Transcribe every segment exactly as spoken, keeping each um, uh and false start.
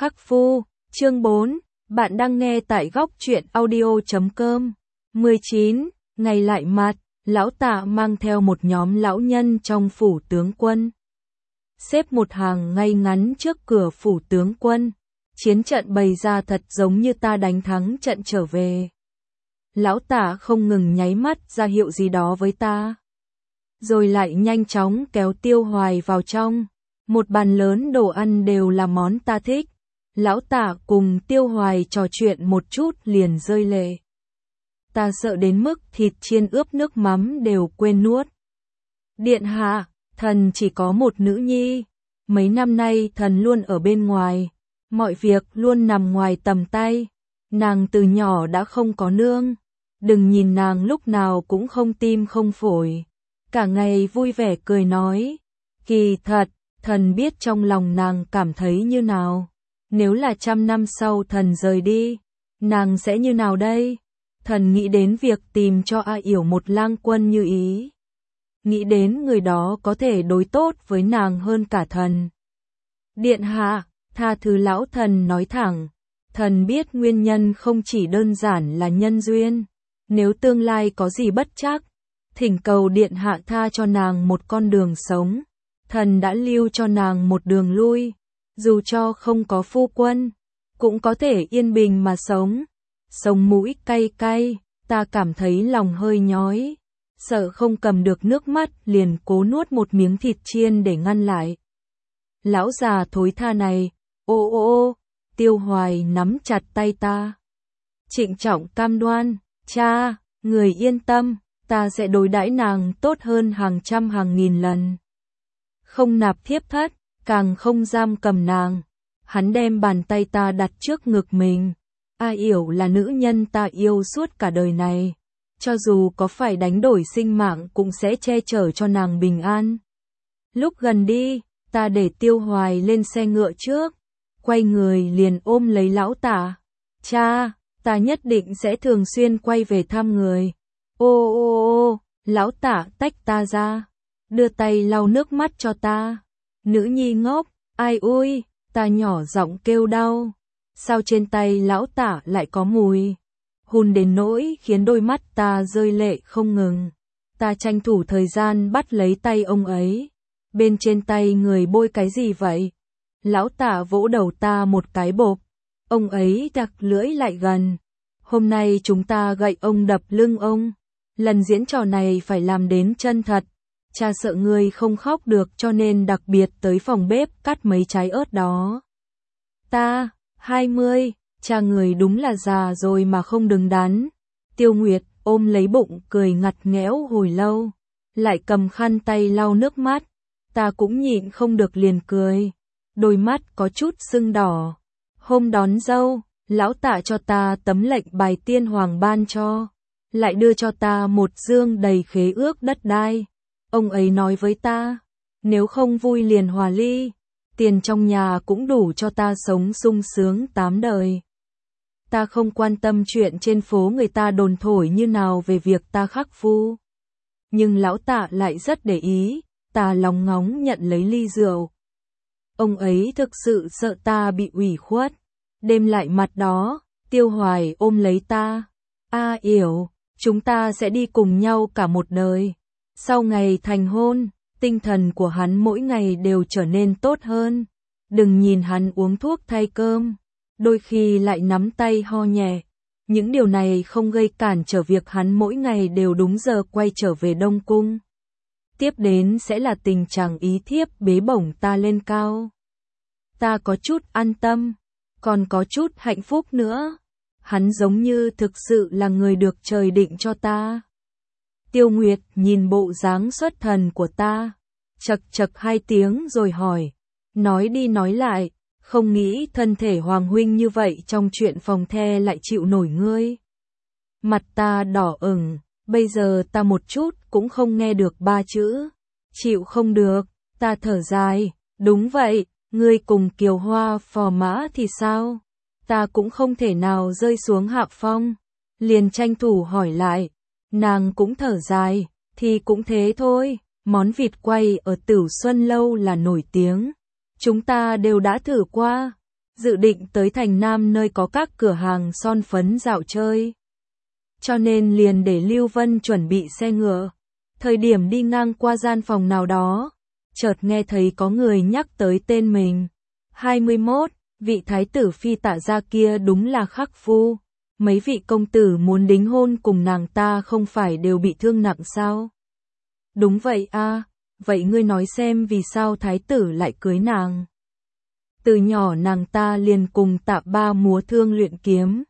Khắc Phu, chương bốn, bạn đang nghe tại góc truyện audio chấm com. mười chín, ngày lại mặt, lão Tạ mang theo một nhóm lão nhân trong phủ tướng quân. Xếp một hàng ngay ngắn trước cửa phủ tướng quân, chiến trận bày ra thật giống như ta đánh thắng trận trở về. Lão Tạ không ngừng nháy mắt ra hiệu gì đó với ta, rồi lại nhanh chóng kéo Tiêu Hoài vào trong. Một bàn lớn đồ ăn đều là món ta thích. Lão Tạ cùng Tiêu Hoài trò chuyện một chút liền rơi lệ. Ta sợ đến mức thịt chiên ướp nước mắm đều quên nuốt. Điện hạ, thần chỉ có một nữ nhi. Mấy năm nay thần luôn ở bên ngoài, mọi việc luôn nằm ngoài tầm tay. Nàng từ nhỏ đã không có nương. Đừng nhìn nàng lúc nào cũng không tim không phổi, cả ngày vui vẻ cười nói. Kỳ thật, thần biết trong lòng nàng cảm thấy như nào. Nếu là trăm năm sau thần rời đi, nàng sẽ như nào đây? Thần nghĩ đến việc tìm cho A Yểu một lang quân như ý. Nghĩ đến người đó có thể đối tốt với nàng hơn cả thần. Điện hạ, tha thứ lão thần nói thẳng. Thần biết nguyên nhân không chỉ đơn giản là nhân duyên. Nếu tương lai có gì bất trắc, thỉnh cầu điện hạ tha cho nàng một con đường sống. Thần đã lưu cho nàng một đường lui, dù cho không có phu quân, cũng có thể yên bình mà sống. Sống mũi cay cay, ta cảm thấy lòng hơi nhói, sợ không cầm được nước mắt liền cố nuốt một miếng thịt chiên để ngăn lại. Lão già thối tha này, ô ô ô, Tiêu Hoài nắm chặt tay ta. Trịnh trọng cam đoan, cha, người yên tâm, ta sẽ đối đãi nàng tốt hơn hàng trăm hàng nghìn lần. Không nạp thiếp thất, càng không giam cầm nàng. Hắn đem bàn tay ta đặt trước ngực mình. A Yểu là nữ nhân ta yêu suốt cả đời này. Cho dù có phải đánh đổi sinh mạng cũng sẽ che chở cho nàng bình an. Lúc gần đi, ta để Tiêu Hoài lên xe ngựa trước. Quay người liền ôm lấy lão Tạ. Cha, ta nhất định sẽ thường xuyên quay về thăm người. Ô ô ô, lão Tạ tách ta ra, đưa tay lau nước mắt cho ta. Nữ nhi ngốc, ai ui, ta nhỏ giọng kêu đau. Sao trên tay lão Tạ lại có mùi? Hùn đến nỗi khiến đôi mắt ta rơi lệ không ngừng. Ta tranh thủ thời gian bắt lấy tay ông ấy. Bên trên tay người bôi cái gì vậy? Lão Tạ vỗ đầu ta một cái bộp. Ông ấy đặt lưỡi lại gần. Hôm nay chúng ta gậy ông đập lưng ông. Lần diễn trò này phải làm đến chân thật. Cha sợ ngươi không khóc được cho nên đặc biệt tới phòng bếp cắt mấy trái ớt đó. Ta, hai mươi, cha người đúng là già rồi mà không đứng đắn. Tiêu Nguyệt ôm lấy bụng cười ngặt nghẽo hồi lâu. Lại cầm khăn tay lau nước mắt. Ta cũng nhịn không được liền cười. Đôi mắt có chút sưng đỏ. Hôm đón dâu, lão Tạ cho ta tấm lệnh bài tiên hoàng ban cho. Lại đưa cho ta một dương đầy khế ước đất đai. Ông ấy nói với ta, nếu không vui liền hòa ly, tiền trong nhà cũng đủ cho ta sống sung sướng tám đời. Ta không quan tâm chuyện trên phố người ta đồn thổi như nào về việc ta khắc phu. Nhưng lão Tạ lại rất để ý, ta lóng ngóng nhận lấy ly rượu. Ông ấy thực sự sợ ta bị ủy khuất. Đêm lại mặt đó, Tiêu Hoài ôm lấy ta. A Yểu, chúng ta sẽ đi cùng nhau cả một đời. Sau ngày thành hôn, tinh thần của hắn mỗi ngày đều trở nên tốt hơn. Đừng nhìn hắn uống thuốc thay cơm, đôi khi lại nắm tay ho nhẹ. Những điều này không gây cản trở việc hắn mỗi ngày đều đúng giờ quay trở về Đông Cung. Tiếp đến sẽ là tình trạng ý thiếp bế bổng ta lên cao. Ta có chút an tâm, còn có chút hạnh phúc nữa. Hắn giống như thực sự là người được trời định cho ta. Tiêu Nguyệt nhìn bộ dáng xuất thần của ta, chật chật hai tiếng rồi hỏi. Nói đi nói lại, không nghĩ thân thể Hoàng huynh như vậy trong chuyện phòng the lại chịu nổi ngươi. Mặt ta đỏ ửng, bây giờ ta một chút cũng không nghe được ba chữ. Chịu không được, ta thở dài, đúng vậy, ngươi cùng Kiều Hoa phò mã thì sao? Ta cũng không thể nào rơi xuống hạ phong. Liền tranh thủ hỏi lại. Nàng cũng thở dài, thì cũng thế thôi, món vịt quay ở Tửu Xuân Lâu là nổi tiếng. Chúng ta đều đã thử qua, dự định tới thành Nam nơi có các cửa hàng son phấn dạo chơi. Cho nên liền để Lưu Vân chuẩn bị xe ngựa. Thời điểm đi ngang qua gian phòng nào đó, chợt nghe thấy có người nhắc tới tên mình. hai mươi mốt, vị thái tử phi Tạ gia kia đúng là Khắc Phu. Mấy vị công tử muốn đính hôn cùng nàng ta không phải đều bị thương nặng sao? Đúng vậy a, vậy ngươi nói xem vì sao thái tử lại cưới nàng? Từ nhỏ nàng ta liền cùng Tạ ba múa thương luyện kiếm.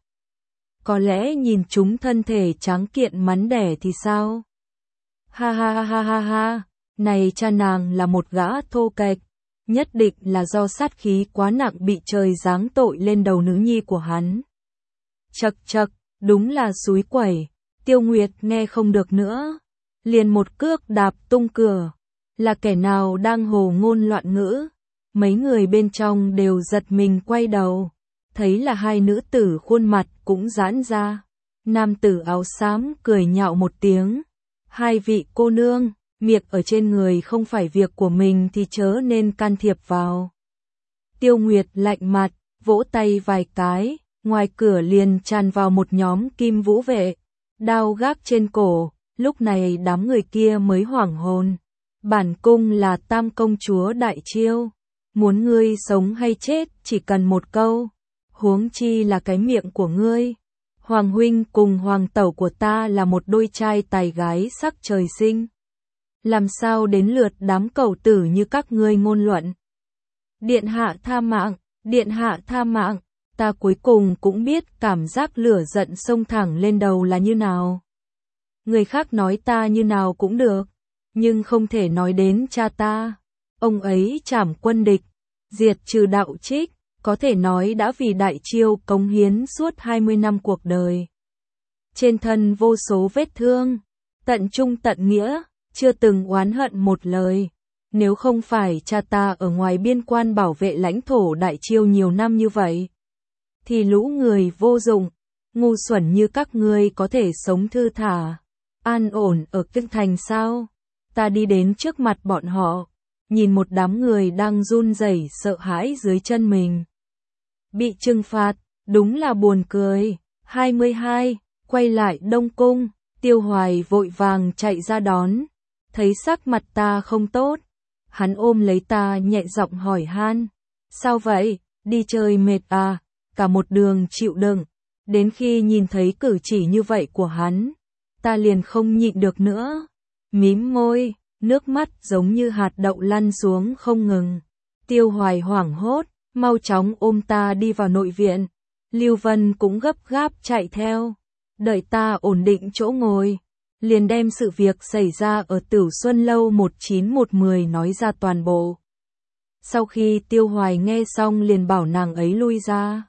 Có lẽ nhìn chúng thân thể tráng kiện mắn đẻ thì sao? Ha ha ha ha ha ha, này cha nàng là một gã thô kệch, nhất định là do sát khí quá nặng bị trời giáng tội lên đầu nữ nhi của hắn. Chậc chậc, đúng là xúi quẩy. Tiêu Nguyệt nghe không được nữa, liền một cước đạp tung cửa. Là kẻ nào đang hồ ngôn loạn ngữ? Mấy người bên trong đều giật mình quay đầu, thấy là hai nữ tử khuôn mặt cũng giãn ra. Nam tử áo xám cười nhạo một tiếng. Hai vị cô nương, miệng ở trên người không phải việc của mình thì chớ nên can thiệp vào. Tiêu Nguyệt lạnh mặt, vỗ tay vài cái, ngoài cửa liền tràn vào một nhóm kim vũ vệ, đao gác trên cổ. Lúc này đám người kia mới hoảng hồn. Bản cung là Tam công chúa Đại Chiêu, muốn ngươi sống hay chết chỉ cần một câu, huống chi là cái miệng của ngươi. Hoàng huynh cùng hoàng tẩu của ta là một đôi trai tài gái sắc trời sinh, làm sao đến lượt đám cẩu tử như các ngươi ngôn luận? Điện hạ tha mạng, điện hạ tha mạng, ta cuối cùng cũng biết cảm giác lửa giận xông thẳng lên đầu là như nào. Người khác nói ta như nào cũng được, nhưng không thể nói đến cha ta. Ông ấy trảm quân địch, diệt trừ đạo trích, có thể nói đã vì Đại Chiêu cống hiến suốt hai mươi năm cuộc đời. Trên thân vô số vết thương, tận trung tận nghĩa, chưa từng oán hận một lời. Nếu không phải cha ta ở ngoài biên quan bảo vệ lãnh thổ Đại Chiêu nhiều năm như vậy, thì lũ người vô dụng, ngu xuẩn như các ngươi có thể sống thư thả, an ổn ở kinh thành sao? Ta đi đến trước mặt bọn họ, nhìn một đám người đang run rẩy sợ hãi dưới chân mình. Bị trừng phạt, đúng là buồn cười. hai mươi hai, quay lại Đông Cung, Tiêu Hoài vội vàng chạy ra đón, thấy sắc mặt ta không tốt. Hắn ôm lấy ta nhẹ giọng hỏi han, sao vậy, đi chơi mệt à, cả một đường chịu đựng. Đến khi nhìn thấy cử chỉ như vậy của hắn, ta liền không nhịn được nữa. Mím môi, nước mắt giống như hạt đậu lăn xuống không ngừng. Tiêu Hoài hoảng hốt, mau chóng ôm ta đi vào nội viện. Lưu Vân cũng gấp gáp chạy theo. Đợi ta ổn định chỗ ngồi, liền đem sự việc xảy ra ở Tửu Xuân Lâu một chín một mười nói ra toàn bộ. Sau khi Tiêu Hoài nghe xong liền bảo nàng ấy lui ra.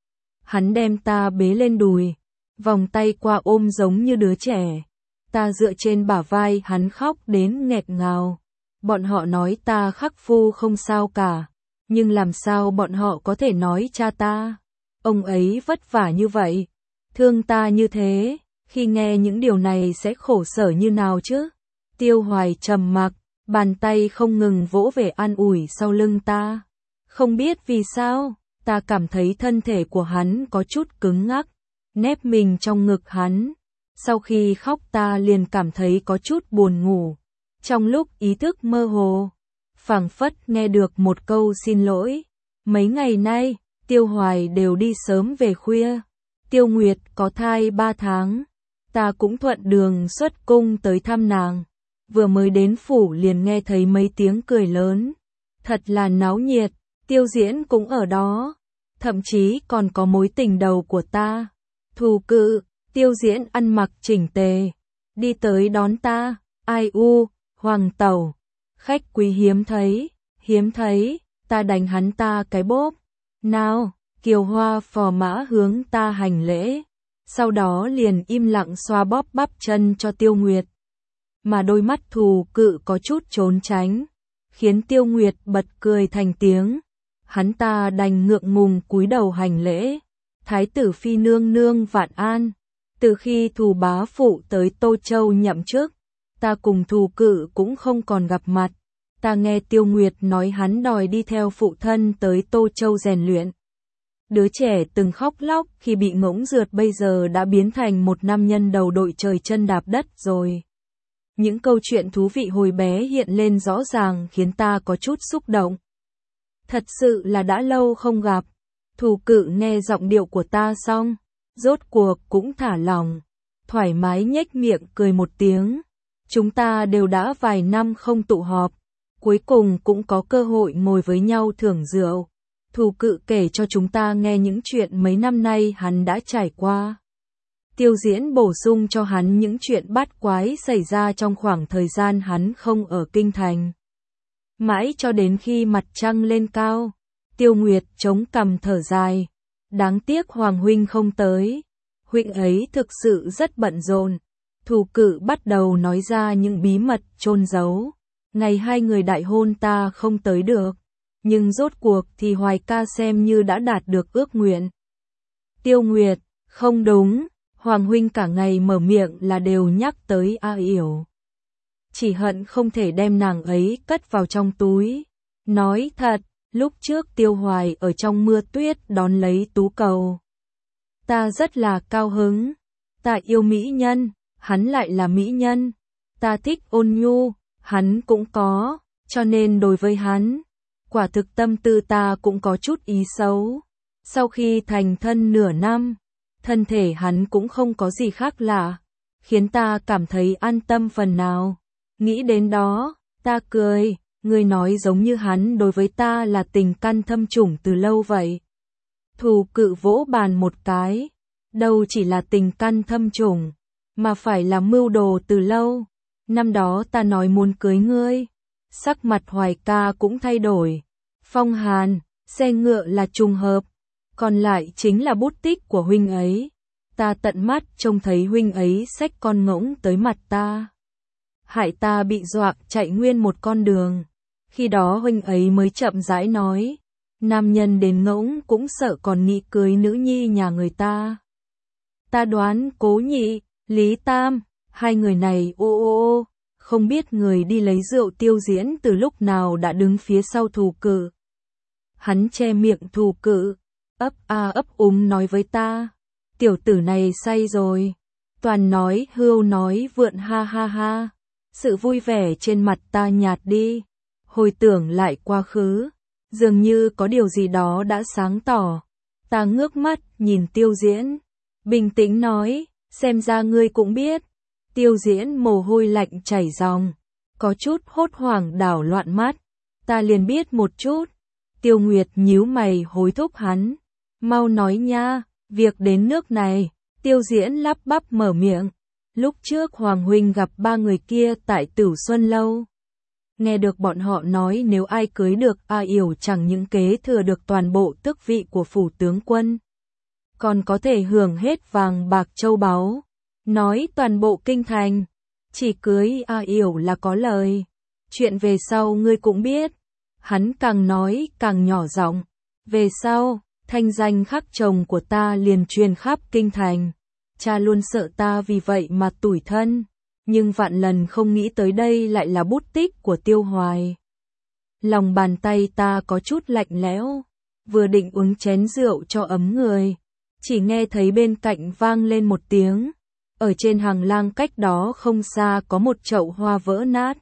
Hắn đem ta bế lên đùi, vòng tay qua ôm giống như đứa trẻ. Ta dựa trên bả vai hắn khóc đến nghẹt ngào. Bọn họ nói ta Khắc Phu không sao cả, nhưng làm sao bọn họ có thể nói cha ta? Ông ấy vất vả như vậy, thương ta như thế, khi nghe những điều này sẽ khổ sở như nào chứ? Tiêu Hoài trầm mặc, bàn tay không ngừng vỗ về an ủi sau lưng ta. Không biết vì sao, ta cảm thấy thân thể của hắn có chút cứng ngắc, nép mình trong ngực hắn. Sau khi khóc ta liền cảm thấy có chút buồn ngủ. Trong lúc ý thức mơ hồ, phảng phất nghe được một câu xin lỗi. Mấy ngày nay, Tiêu Hoài đều đi sớm về khuya. Tiêu Nguyệt có thai ba tháng, ta cũng thuận đường xuất cung tới thăm nàng. Vừa mới đến phủ liền nghe thấy mấy tiếng cười lớn. Thật là náo nhiệt, Tiêu Diễn cũng ở đó. Thậm chí còn có mối tình đầu của ta, Thù Cự. Tiêu Diễn ăn mặc chỉnh tề, đi tới đón ta. Ai u, hoàng tẩu, khách quý hiếm thấy, hiếm thấy, ta đánh hắn ta cái bốp. Nào, Kiều Hoa phò mã hướng ta hành lễ, sau đó liền im lặng xoa bóp bắp chân cho Tiêu Nguyệt. Mà đôi mắt Thù Cự có chút trốn tránh, khiến Tiêu Nguyệt bật cười thành tiếng. Hắn ta đành ngượng ngùng cúi đầu hành lễ. Thái tử phi nương nương vạn an. Từ khi Thù bá phụ tới Tô Châu nhậm chức, ta cùng Thù Cự cũng không còn gặp mặt. Ta nghe Tiêu Nguyệt nói hắn đòi đi theo phụ thân tới Tô Châu rèn luyện. Đứa trẻ từng khóc lóc khi bị ngỗng rượt bây giờ đã biến thành một nam nhân đầu đội trời chân đạp đất rồi. Những câu chuyện thú vị hồi bé hiện lên rõ ràng khiến ta có chút xúc động. Thật sự là đã lâu không gặp. Thù Cự nghe giọng điệu của ta xong, rốt cuộc cũng thả lòng, thoải mái nhếch miệng cười một tiếng. Chúng ta đều đã vài năm không tụ họp, cuối cùng cũng có cơ hội ngồi với nhau thưởng rượu. Thù Cự kể cho chúng ta nghe những chuyện mấy năm nay hắn đã trải qua. Tiêu Diễn bổ sung cho hắn những chuyện bát quái xảy ra trong khoảng thời gian hắn không ở kinh thành. Mãi cho đến khi mặt trăng lên cao, Tiêu Nguyệt chống cằm thở dài. Đáng tiếc Hoàng huynh không tới. Huynh ấy thực sự rất bận rộn. Thù Cự bắt đầu nói ra những bí mật chôn giấu. Ngày hai người đại hôn ta không tới được. Nhưng rốt cuộc thì Hoài ca xem như đã đạt được ước nguyện. Tiêu Nguyệt, không đúng. Hoàng huynh cả ngày mở miệng là đều nhắc tới A Yểu. Chỉ hận không thể đem nàng ấy cất vào trong túi. Nói thật, lúc trước Tiêu Hoài ở trong mưa tuyết đón lấy tú cầu. Ta rất là cao hứng. Ta yêu mỹ nhân, hắn lại là mỹ nhân. Ta thích ôn nhu, hắn cũng có, cho nên đối với hắn, quả thực tâm tư ta cũng có chút ý xấu. Sau khi thành thân nửa năm, thân thể hắn cũng không có gì khác lạ, khiến ta cảm thấy an tâm phần nào. Nghĩ đến đó, ta cười, ngươi nói giống như hắn đối với ta là tình căn thâm trùng từ lâu vậy. Thù Cự vỗ bàn một cái, đâu chỉ là tình căn thâm trùng, mà phải là mưu đồ từ lâu. Năm đó ta nói muốn cưới ngươi, sắc mặt Hoài ca cũng thay đổi. Phong hàn, xe ngựa là trùng hợp, còn lại chính là bút tích của huynh ấy. Ta tận mắt trông thấy huynh ấy xách con ngỗng tới mặt ta. Hại ta bị dọa chạy nguyên một con đường. Khi đó huynh ấy mới chậm rãi nói, nam nhân đến ngỗng cũng sợ còn nghĩ cưới nữ nhi nhà người ta. Ta đoán Cố Nhị, Lý Tam, hai người này ô ô ô, không biết người đi lấy rượu Tiêu Diễn từ lúc nào đã đứng phía sau Thù Cự. Hắn che miệng Thù Cự, ấp a ấp úng nói với ta, tiểu tử này say rồi. Toàn nói hưu nói vượn ha ha ha. Sự vui vẻ trên mặt ta nhạt đi, hồi tưởng lại quá khứ, dường như có điều gì đó đã sáng tỏ. Ta ngước mắt nhìn Tiêu Diễn, bình tĩnh nói, xem ra ngươi cũng biết. Tiêu Diễn mồ hôi lạnh chảy ròng, có chút hốt hoảng đảo loạn mắt. Ta liền biết một chút. Tiêu Nguyệt nhíu mày hối thúc hắn, mau nói nha, việc đến nước này. Tiêu Diễn lắp bắp mở miệng, lúc trước Hoàng huynh gặp ba người kia tại Tửu Xuân Lâu. Nghe được bọn họ nói nếu ai cưới được A Yểu chẳng những kế thừa được toàn bộ tước vị của phủ tướng quân, còn có thể hưởng hết vàng bạc châu báu. Nói toàn bộ kinh thành, chỉ cưới A Yểu là có lời. Chuyện về sau ngươi cũng biết. Hắn càng nói càng nhỏ giọng. Về sau, thanh danh khắc chồng của ta liền truyền khắp kinh thành. Cha luôn sợ ta vì vậy mà tủi thân, nhưng vạn lần không nghĩ tới đây lại là bút tích của Tiêu Hoài. Lòng bàn tay ta có chút lạnh lẽo, vừa định uống chén rượu cho ấm người, chỉ nghe thấy bên cạnh vang lên một tiếng. Ở trên hàng lang cách đó không xa có một chậu hoa vỡ nát.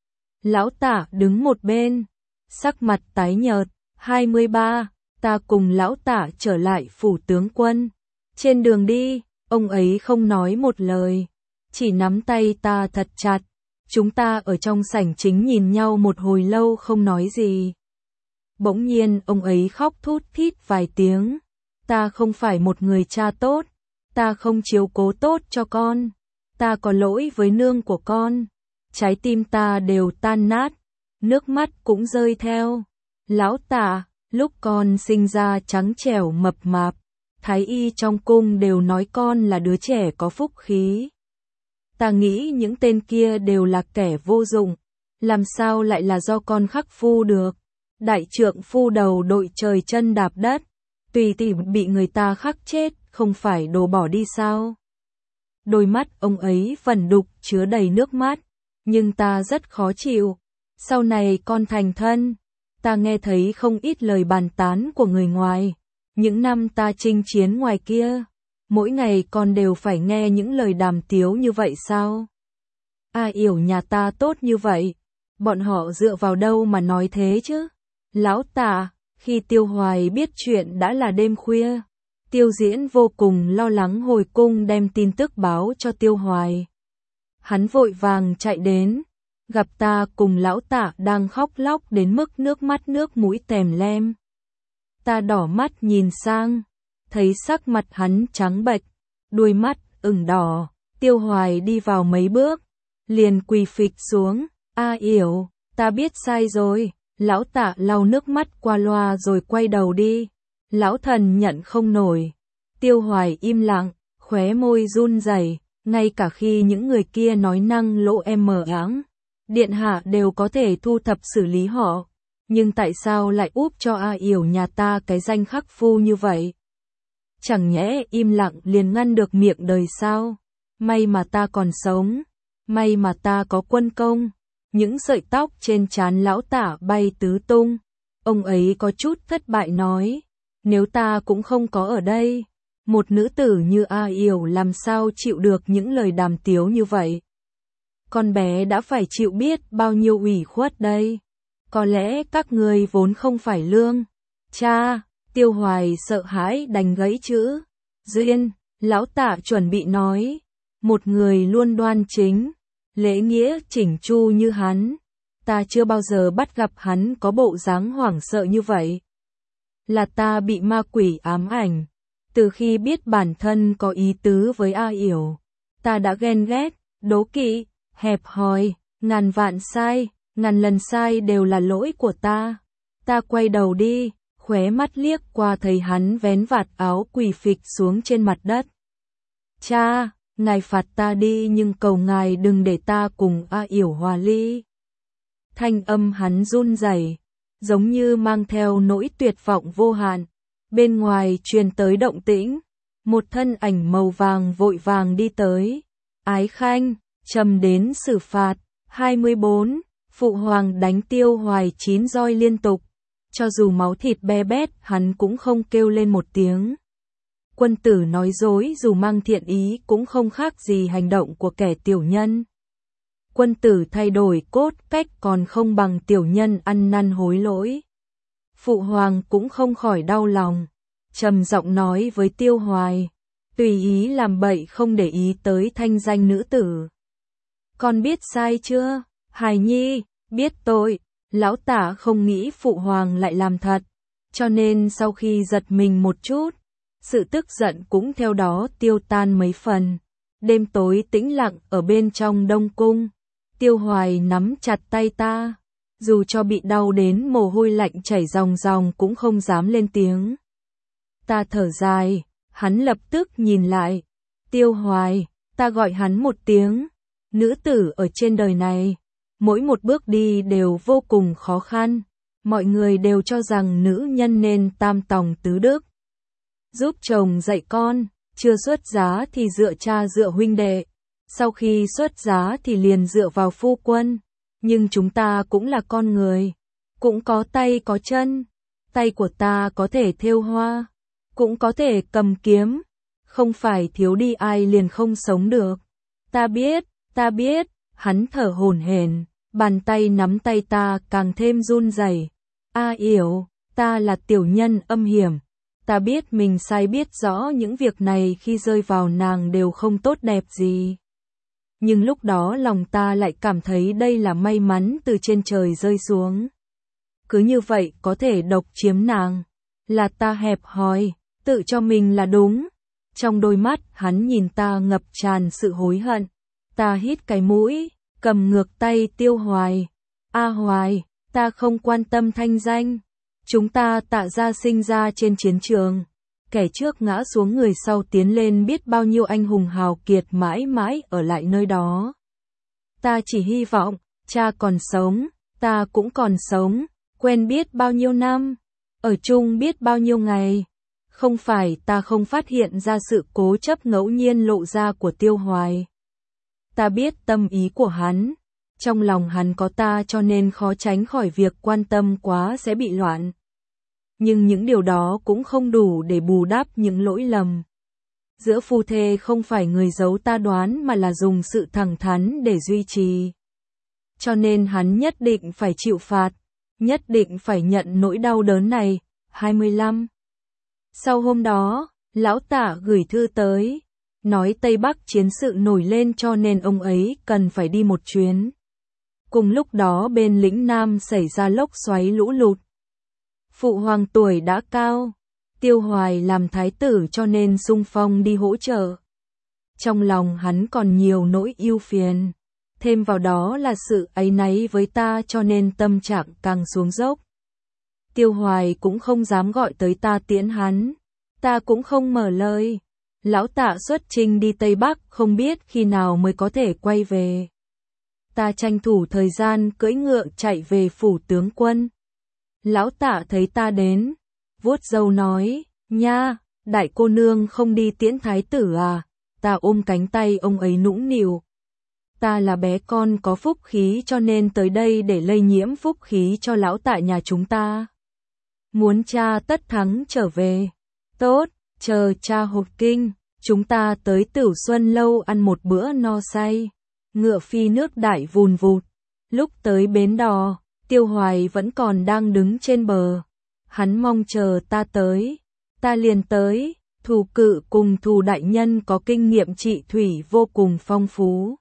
Lão Tả đứng một bên, sắc mặt tái nhợt. hai mươi ba, ta cùng Lão Tả trở lại phủ tướng quân. Trên đường đi, ông ấy không nói một lời, chỉ nắm tay ta thật chặt. Chúng ta ở trong sảnh chính nhìn nhau một hồi lâu không nói gì. Bỗng nhiên ông ấy khóc thút thít vài tiếng. Ta không phải một người cha tốt. Ta không chiếu cố tốt cho con. Ta có lỗi với nương của con. Trái tim ta đều tan nát. Nước mắt cũng rơi theo. Lão Tả, lúc con sinh ra trắng trẻo mập mạp, thái y trong cung đều nói con là đứa trẻ có phúc khí. Ta nghĩ những tên kia đều là kẻ vô dụng. Làm sao lại là do con khắc phu được. Đại trượng phu đầu đội trời chân đạp đất, tùy tỉ bị người ta khắc chết, không phải đồ bỏ đi sao? Đôi mắt ông ấy vẩn đục chứa đầy nước mắt, nhưng ta rất khó chịu. Sau này con thành thân, ta nghe thấy không ít lời bàn tán của người ngoài, Những năm ta chinh chiến ngoài kia, mỗi ngày con đều phải nghe những lời đàm tiếu như vậy sao? A Yểu nhà ta tốt như vậy, bọn họ dựa vào đâu mà nói thế chứ? Lão Tạ, khi Tiêu Hoài biết chuyện đã là đêm khuya, Tiêu Diễn vô cùng lo lắng hồi cung đem tin tức báo cho Tiêu Hoài. Hắn vội vàng chạy đến, gặp ta cùng Lão Tạ đang khóc lóc đến mức nước mắt nước mũi tèm lem. Ta đỏ mắt nhìn sang, thấy sắc mặt hắn trắng bệch, đuôi mắt ửng đỏ. Tiêu Hoài đi vào mấy bước, liền quỳ phịch xuống. A Yểu, ta biết sai rồi. Lão Tạ lau nước mắt qua loa rồi quay đầu đi. Lão thần nhận không nổi. Tiêu Hoài im lặng, khóe môi run rẩy, ngay cả khi những người kia nói năng lỗ em mờ áng, điện hạ đều có thể thu thập xử lý họ, nhưng tại sao lại úp cho A Yểu nhà ta cái danh khắc phu như vậy? Chẳng nhẽ im lặng liền ngăn được miệng đời sao? May mà ta còn sống, may mà ta có quân công. Những sợi tóc trên trán Lão Tạ bay tứ tung. Ông ấy có chút thất bại nói, nếu ta cũng không có ở đây, một nữ tử như A Yểu làm sao chịu được những lời đàm tiếu như vậy? Con bé đã phải chịu biết bao nhiêu ủy khuất đây. Có lẽ các người vốn không phải lương. Cha, Tiêu Hoài sợ hãi đành gãy chữ. Duyên, Lão Tạ chuẩn bị nói, một người luôn đoan chính, lễ nghĩa chỉnh chu như hắn, ta chưa bao giờ bắt gặp hắn có bộ dáng hoảng sợ như vậy. Là ta bị ma quỷ ám ảnh, từ khi biết bản thân có ý tứ với A Yểu, ta đã ghen ghét, đố kỵ, hẹp hòi, ngàn vạn sai, ngàn lần sai đều là lỗi của ta. Ta quay đầu đi, khóe mắt liếc qua thấy hắn vén vạt áo quỳ phịch xuống trên mặt đất. Cha, ngài phạt ta đi nhưng cầu ngài đừng để ta cùng A Yểu hòa ly. Thanh âm hắn run rẩy, giống như mang theo nỗi tuyệt vọng vô hạn. Bên ngoài truyền tới động tĩnh, một thân ảnh màu vàng vội vàng đi tới. Ái Khanh, trầm đến xử phạt. hai mươi bốn, Phụ Hoàng đánh Tiêu Hoài chín roi liên tục. Cho dù máu thịt be bét, hắn cũng không kêu lên một tiếng. Quân tử nói dối dù mang thiện ý cũng không khác gì hành động của kẻ tiểu nhân. Quân tử thay đổi cốt cách còn không bằng tiểu nhân ăn năn hối lỗi. Phụ Hoàng cũng không khỏi đau lòng, trầm giọng nói với Tiêu Hoài, tùy ý làm bậy không để ý tới thanh danh nữ tử. Con biết sai chưa, hài nhi, biết tội. Lão Tạ không nghĩ Phụ Hoàng lại làm thật, cho nên sau khi giật mình một chút, sự tức giận cũng theo đó tiêu tan mấy phần. Đêm tối tĩnh lặng ở bên trong Đông Cung, Tiêu Hoài nắm chặt tay ta, dù cho bị đau đến mồ hôi lạnh chảy ròng ròng cũng không dám lên tiếng. Ta thở dài, hắn lập tức nhìn lại. Tiêu Hoài, ta gọi hắn một tiếng. Nữ tử ở trên đời này, mỗi một bước đi đều vô cùng khó khăn. Mọi người đều cho rằng nữ nhân nên tam tòng tứ đức, giúp chồng dạy con, chưa xuất giá thì dựa cha dựa huynh đệ, sau khi xuất giá thì liền dựa vào phu quân. Nhưng chúng ta cũng là con người, cũng có tay có chân. Tay của ta có thể thêu hoa, cũng có thể cầm kiếm, không phải thiếu đi ai liền không sống được. Ta biết, ta biết. Hắn thở hổn hển, bàn tay nắm tay ta càng thêm run rẩy. A Yểu, ta là tiểu nhân âm hiểm. Ta biết mình sai, biết rõ những việc này khi rơi vào nàng đều không tốt đẹp gì. Nhưng lúc đó lòng ta lại cảm thấy đây là may mắn từ trên trời rơi xuống. Cứ như vậy có thể độc chiếm nàng. Là ta hẹp hòi, tự cho mình là đúng. Trong đôi mắt hắn nhìn ta ngập tràn sự hối hận. Ta hít cái mũi, cầm ngược tay Tiêu Hoài. A Hoài, ta không quan tâm thanh danh. Chúng ta Tạ gia sinh ra trên chiến trường. Kẻ trước ngã xuống người sau tiến lên, biết bao nhiêu anh hùng hào kiệt mãi mãi ở lại nơi đó. Ta chỉ hy vọng, cha còn sống, ta cũng còn sống, quen biết bao nhiêu năm, ở chung biết bao nhiêu ngày. Không phải ta không phát hiện ra sự cố chấp ngẫu nhiên lộ ra của Tiêu Hoài. Ta biết tâm ý của hắn, trong lòng hắn có ta cho nên khó tránh khỏi việc quan tâm quá sẽ bị loạn. nhưng những điều đó cũng không đủ để bù đắp những lỗi lầm. Giữa phu thê không phải người giấu ta đoán mà là dùng sự thẳng thắn để duy trì. Cho nên hắn nhất định phải chịu phạt, nhất định phải nhận nỗi đau đớn này. hai mươi lăm. Sau hôm đó, lão Tạ gửi thư tới, nói Tây Bắc chiến sự nổi lên cho nên ông ấy cần phải đi một chuyến. Cùng lúc đó bên lĩnh Nam xảy ra lốc xoáy lũ lụt. Phụ hoàng tuổi đã cao, Tiêu Hoài làm thái tử cho nên xung phong đi hỗ trợ. Trong lòng hắn còn nhiều nỗi ưu phiền, thêm vào đó là sự áy náy với ta cho nên tâm trạng càng xuống dốc. Tiêu Hoài cũng không dám gọi tới ta tiễn hắn, ta cũng không mở lời. Lão Tạ xuất chinh đi Tây Bắc không biết khi nào mới có thể quay về. Ta tranh thủ thời gian cưỡi ngựa chạy về phủ tướng quân. Lão Tạ thấy ta đến, vuốt râu nói, nha, đại cô nương không đi tiễn thái tử à? Ta ôm cánh tay ông ấy nũng nịu. Ta là bé con có phúc khí cho nên tới đây để lây nhiễm phúc khí cho lão Tạ nhà chúng ta. Muốn cha tất thắng trở về. Tốt, chờ cha hột kinh, chúng ta tới Tửu Xuân lâu ăn một bữa no say. Ngựa phi nước đại vùn vụt. Lúc tới bến đò, Tiêu Hoài vẫn còn đang đứng trên bờ. Hắn mong chờ ta tới. Ta liền tới. Thù Cự cùng Thù đại nhân có kinh nghiệm trị thủy vô cùng phong phú.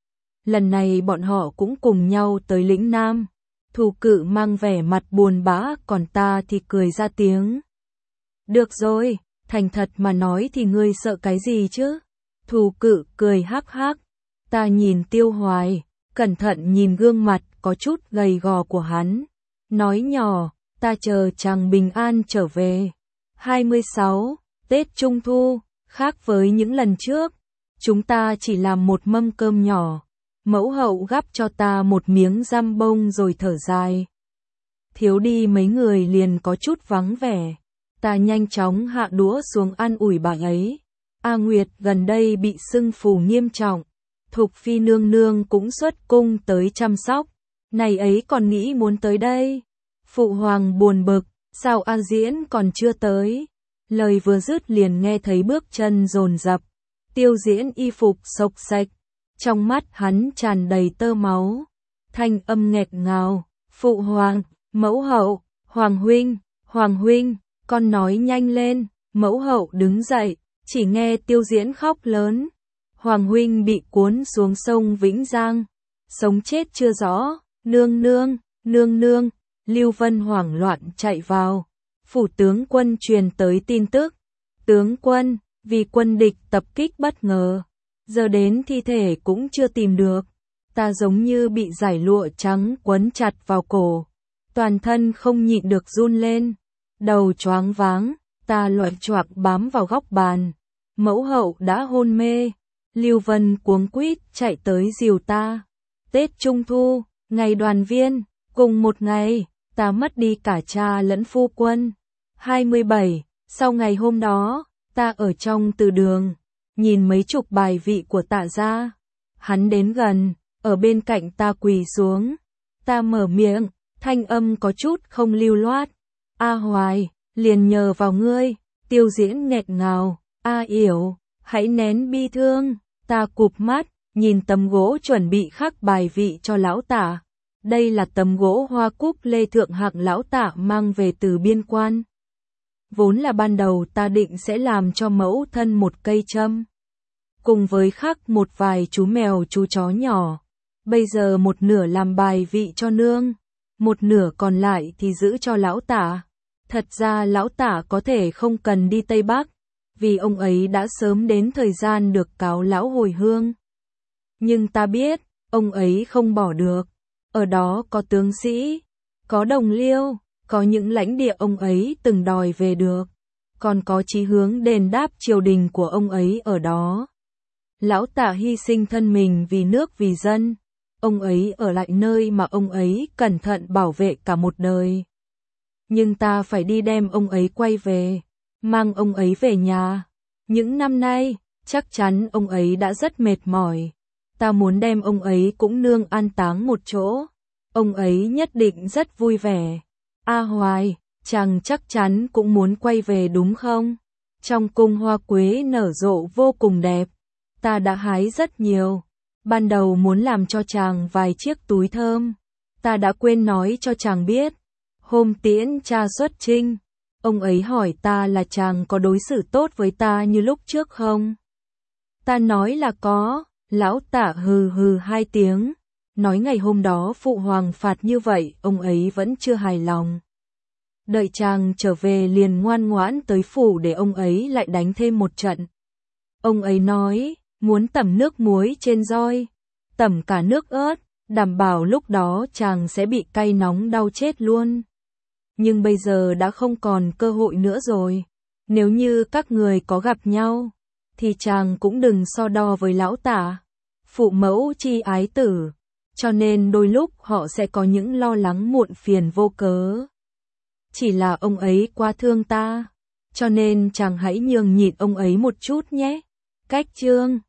Lần này bọn họ cũng cùng nhau tới lĩnh Nam. Thù Cự mang vẻ mặt buồn bã, còn ta thì cười ra tiếng. Được rồi, thành thật mà nói thì ngươi sợ cái gì chứ? Thù Cự cười hắc hắc. Ta nhìn Tiêu Hoài, cẩn thận nhìn gương mặt có chút gầy gò của hắn. Nói nhỏ, ta chờ chàng bình an trở về. hai mươi sáu. Tết Trung Thu, khác với những lần trước, chúng ta chỉ làm một mâm cơm nhỏ. Mẫu hậu gắp cho ta một miếng giam bông rồi thở dài. Thiếu đi mấy người liền có chút vắng vẻ. Ta nhanh chóng hạ đũa xuống an ủi bà ấy. A Nguyệt gần đây bị sưng phù nghiêm trọng. Thục Phi nương nương cũng xuất cung tới chăm sóc. Này ấy còn nghĩ muốn tới đây. Phụ hoàng buồn bực, sao A Diễn còn chưa tới. Lời vừa dứt liền nghe thấy bước chân dồn dập. Tiêu Diễn y phục xộc xạch. Trong mắt hắn tràn đầy tơ máu. Thanh âm nghẹt ngào. Phụ hoàng, mẫu hậu, hoàng huynh, hoàng huynh, con nói nhanh lên. Mẫu hậu đứng dậy, chỉ nghe Tiêu Diễn khóc lớn. Hoàng huynh bị cuốn xuống sông Vĩnh Giang. Sống chết chưa rõ. Nương nương, nương nương. Lưu Vân hoảng loạn chạy vào. Phủ tướng quân truyền tới tin tức. Tướng quân, vì quân địch tập kích bất ngờ. Giờ đến thi thể cũng chưa tìm được. Ta giống như bị dải lụa trắng quấn chặt vào cổ. Toàn thân không nhịn được run lên. Đầu choáng váng, ta loạng choạng bám vào góc bàn. Mẫu hậu đã hôn mê. Lưu Vân cuống quýt chạy tới dìu ta. Tết Trung Thu, ngày đoàn viên, cùng một ngày, ta mất đi cả cha lẫn phu quân. hai mươi bảy, sau ngày hôm đó, ta ở trong từ đường, nhìn mấy chục bài vị của Tạ gia. Hắn đến gần, ở bên cạnh ta quỳ xuống. Ta mở miệng, thanh âm có chút không lưu loát. A Hoài, liền nhờ vào ngươi. Tiêu Diễn nghẹt ngào. A Yểu, hãy nén bi thương. Ta cụp mắt, nhìn tấm gỗ chuẩn bị khắc bài vị cho lão Tạ. Đây là tấm gỗ hoa cúc lê thượng hạng lão Tạ mang về từ biên quan. Vốn là ban đầu ta định sẽ làm cho mẫu thân một cây châm. Cùng với khắc một vài chú mèo chú chó nhỏ. Bây giờ một nửa làm bài vị cho nương. Một nửa còn lại thì giữ cho lão Tạ. Thật ra lão Tạ có thể không cần đi Tây Bắc. Vì ông ấy đã sớm đến thời gian được cáo lão hồi hương. Nhưng ta biết, ông ấy không bỏ được. Ở đó có tướng sĩ, có đồng liêu, có những lãnh địa ông ấy từng đòi về được. Còn có chí hướng đền đáp triều đình của ông ấy ở đó. Lão Tạ hy sinh thân mình vì nước vì dân. Ông ấy ở lại nơi mà ông ấy cẩn thận bảo vệ cả một đời. Nhưng ta phải đi đem ông ấy quay về. Mang ông ấy về nhà. Những năm nay, chắc chắn ông ấy đã rất mệt mỏi. Ta muốn đem ông ấy cũng nương an táng một chỗ. Ông ấy nhất định rất vui vẻ. A Hoài, chàng chắc chắn cũng muốn quay về đúng không? Trong cung hoa quế nở rộ vô cùng đẹp, ta đã hái rất nhiều. Ban đầu muốn làm cho chàng vài chiếc túi thơm, ta đã quên nói cho chàng biết. Hôm tiễn cha xuất chinh, ông ấy hỏi ta là chàng có đối xử tốt với ta như lúc trước không? Ta nói là có, lão Tạ hừ hừ hai tiếng, nói ngày hôm đó phụ hoàng phạt như vậy, ông ấy vẫn chưa hài lòng. Đợi chàng trở về liền ngoan ngoãn tới phủ để ông ấy lại đánh thêm một trận. Ông ấy nói, muốn tẩm nước muối trên roi, tẩm cả nước ớt, đảm bảo lúc đó chàng sẽ bị cay nóng đau chết luôn. Nhưng bây giờ đã không còn cơ hội nữa rồi. Nếu như các người có gặp nhau, thì chàng cũng đừng so đo với lão Tả. Phụ mẫu chi ái tử, cho nên đôi lúc họ sẽ có những lo lắng muộn phiền vô cớ. Chỉ là ông ấy quá thương ta, cho nên chàng hãy nhường nhịn ông ấy một chút nhé. Cách chương